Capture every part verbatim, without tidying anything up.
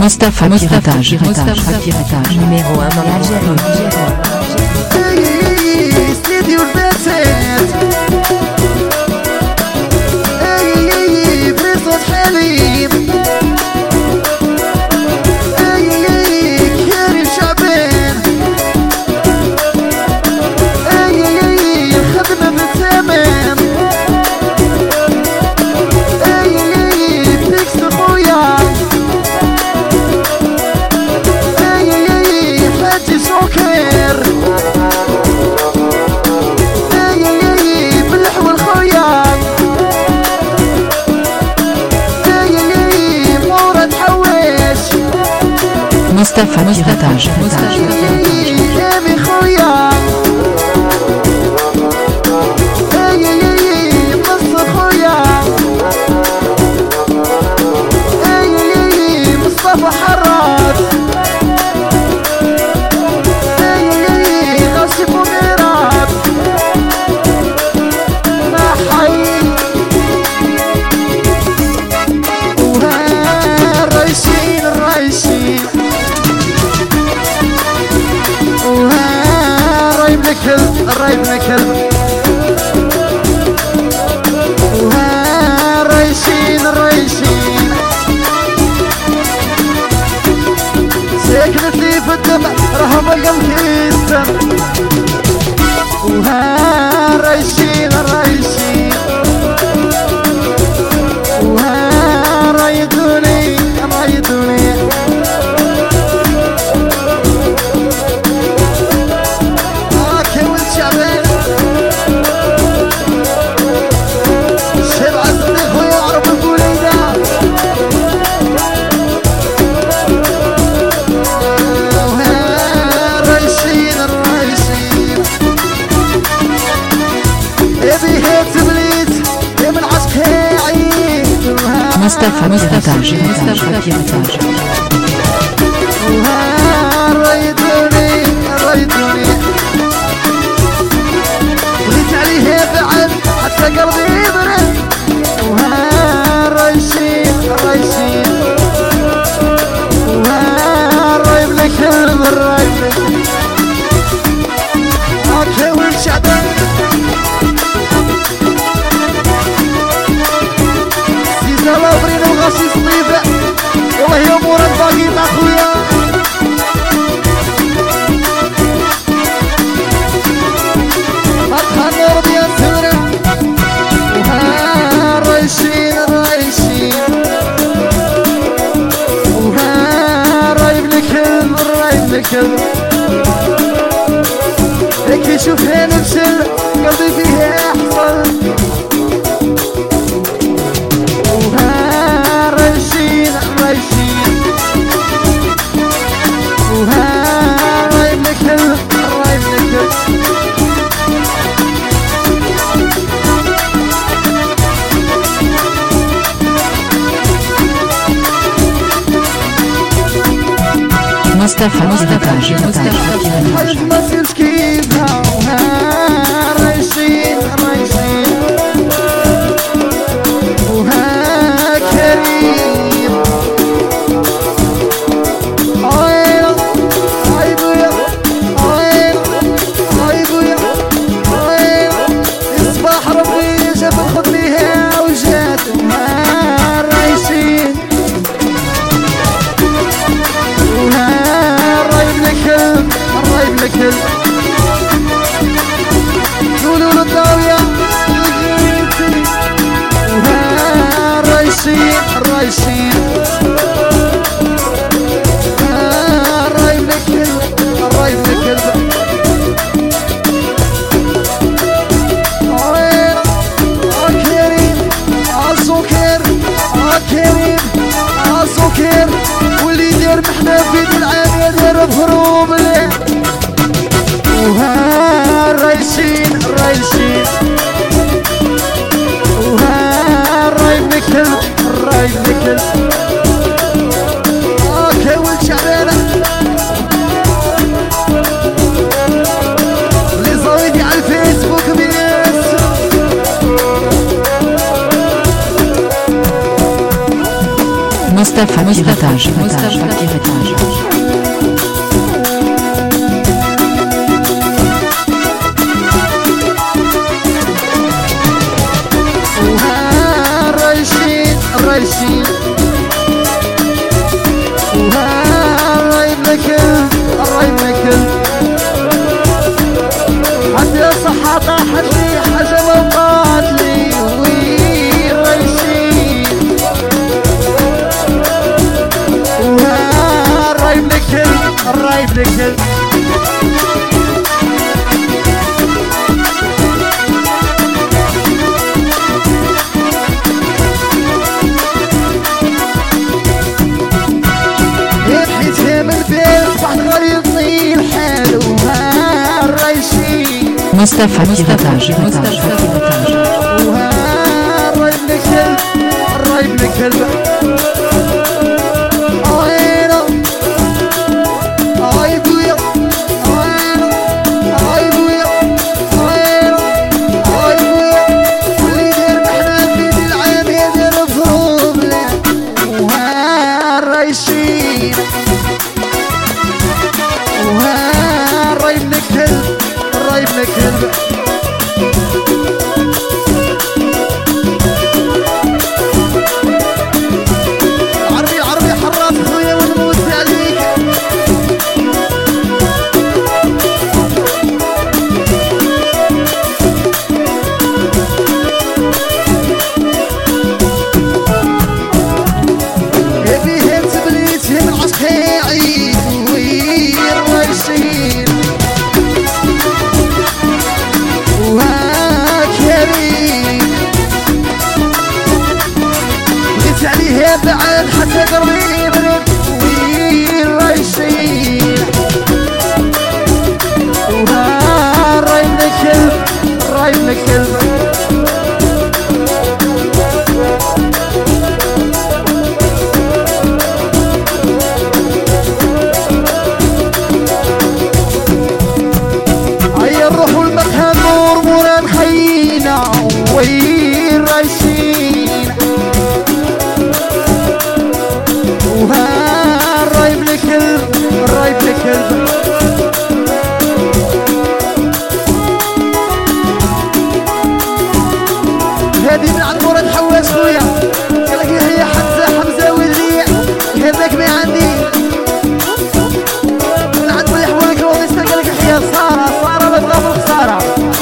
Mustapha Piratage, Mustapha Piratage, numéro un dans l'Algérie. استديو الباتات اي بريصة حليب اي كريم شعبان اي الخدمة بالتمام اي تكس خويا اي حاجي سكر Mustapha Piratage, Mustapha الرايب نكل وها رايشين رايشين ساكنت لي في الدم راهم القلب يسم وها رايشين رايشين وها رايدوني رايدوني Mustapha Piratage, Mustapha Piratage. وها رايدوني رايدوني بغيت عليه بعد حتى قلبي يبرد وها رايشين رايشين وها رايب لك الرايب لك هاكا وين شعبان الله برينا وغاشي صليبة والله يا مورا الباقي مع خويا هاتها النور يا سورة وها رايشين رايشين وها رايب الكلب رايب الكلب هيك يشوف هنا بشل قلبي فيها يحصل Mustapha Piratage, Mustapha Piratage. ما سيرش كيفها وها رايشين رايشين وها كريم عين عين بويا عين عين بويا عين الصباح ربي جاب خذ ليها وجات وها رايشين الرايب لكل قولوا للضاوية وها رايشين رايشين الرايب لكل الرايب لكل عين عكريم عالسكر عكريم عالسكر واللي يدير محنا في يد العام يدير بهروب ليه وها رايشين رايشين وها رايب نكل رايب نكل اوكي والشعبانة اللي صايدي على الفيسبوك بيس مصطفى مصطفى مصطفى الريشين الريشين وها الرايب لكل الرايب لكل حتى صحة طاحت لي حاجة ما طاحت لي وي الريشين وها الرايب لكل الرايب لكل مصطفى مصطفى مصطفى وها الرايب لكل الرايب لكل عينه عيب ويا عينه عيب ويا عينه عيب ويا اللي دار محنا في ذي العام يدير ضروب له وها الريشين وها الرايب لكل الرايب لكل عربي عربي حراس خويا ونموت عليك يبي هم تبليت هم العشق يعيد وي الريشين عليها بعد حتى قربي برد وي الريشين وها الرايب لكل الرايب لكل هيا نروحوا المقهى نور مراد خينا وي الريشين وها الرايب لكل الرايب لكل هادي من عند مراد حواس خويا قالك هي حمزة حمزة ولدي هذاك ما عندي من عند مليح ولك روضيستا قالك حيا سارة سارة لا تخاف الخسارة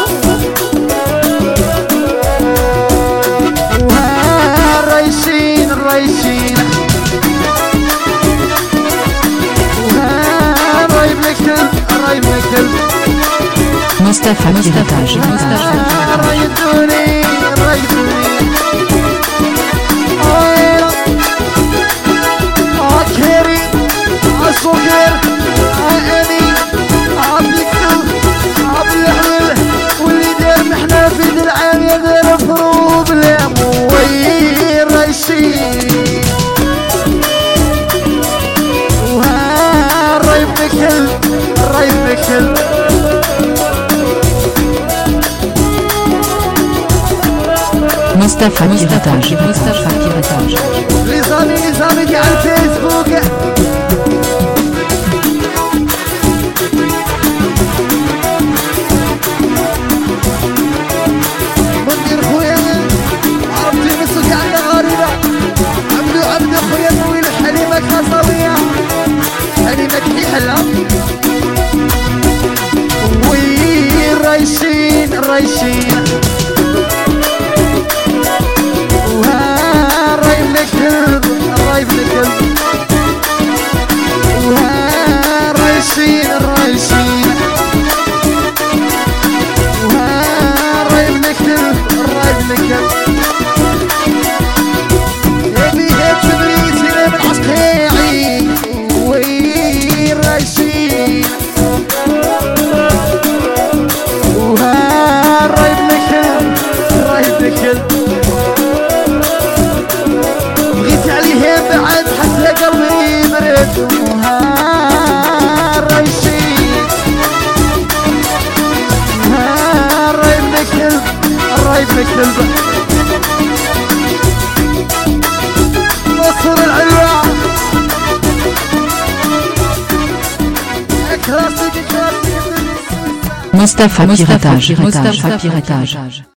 وها الريشين الريشين الرايب لكل مصطفى مصطفى رايدوني رايدوني عينه عكيري عالصقر عالأمين عالبكتل عالحلل واللي دار محنا في ذي العام يدير فروب له وي الريشين وها الرايب لكل الرايب لكل مصطفى مصطفى مصطفى لزامي لزامي على الفيسبوك مندير خويا عرفتي مسوق عندنا غريبة عبدو عبدو خويا طويل حليمة خاصوية حليمة كحيحلة وي الريشين الريشين وها الرايب لكل الرايب لكل وها الريشين الريشين وها الرايب لكل الرايب لكل يبي هيك تبريد هنا من عشق يعيد وي الريشين وها الرايب لكل الرايب لكل بغيت عليها بعد حتى قلبي برد وها الريشين وها الرايب لكل الرايب لكل نصر العلوى كلاسيك كلاسيك مصطفى Piratage.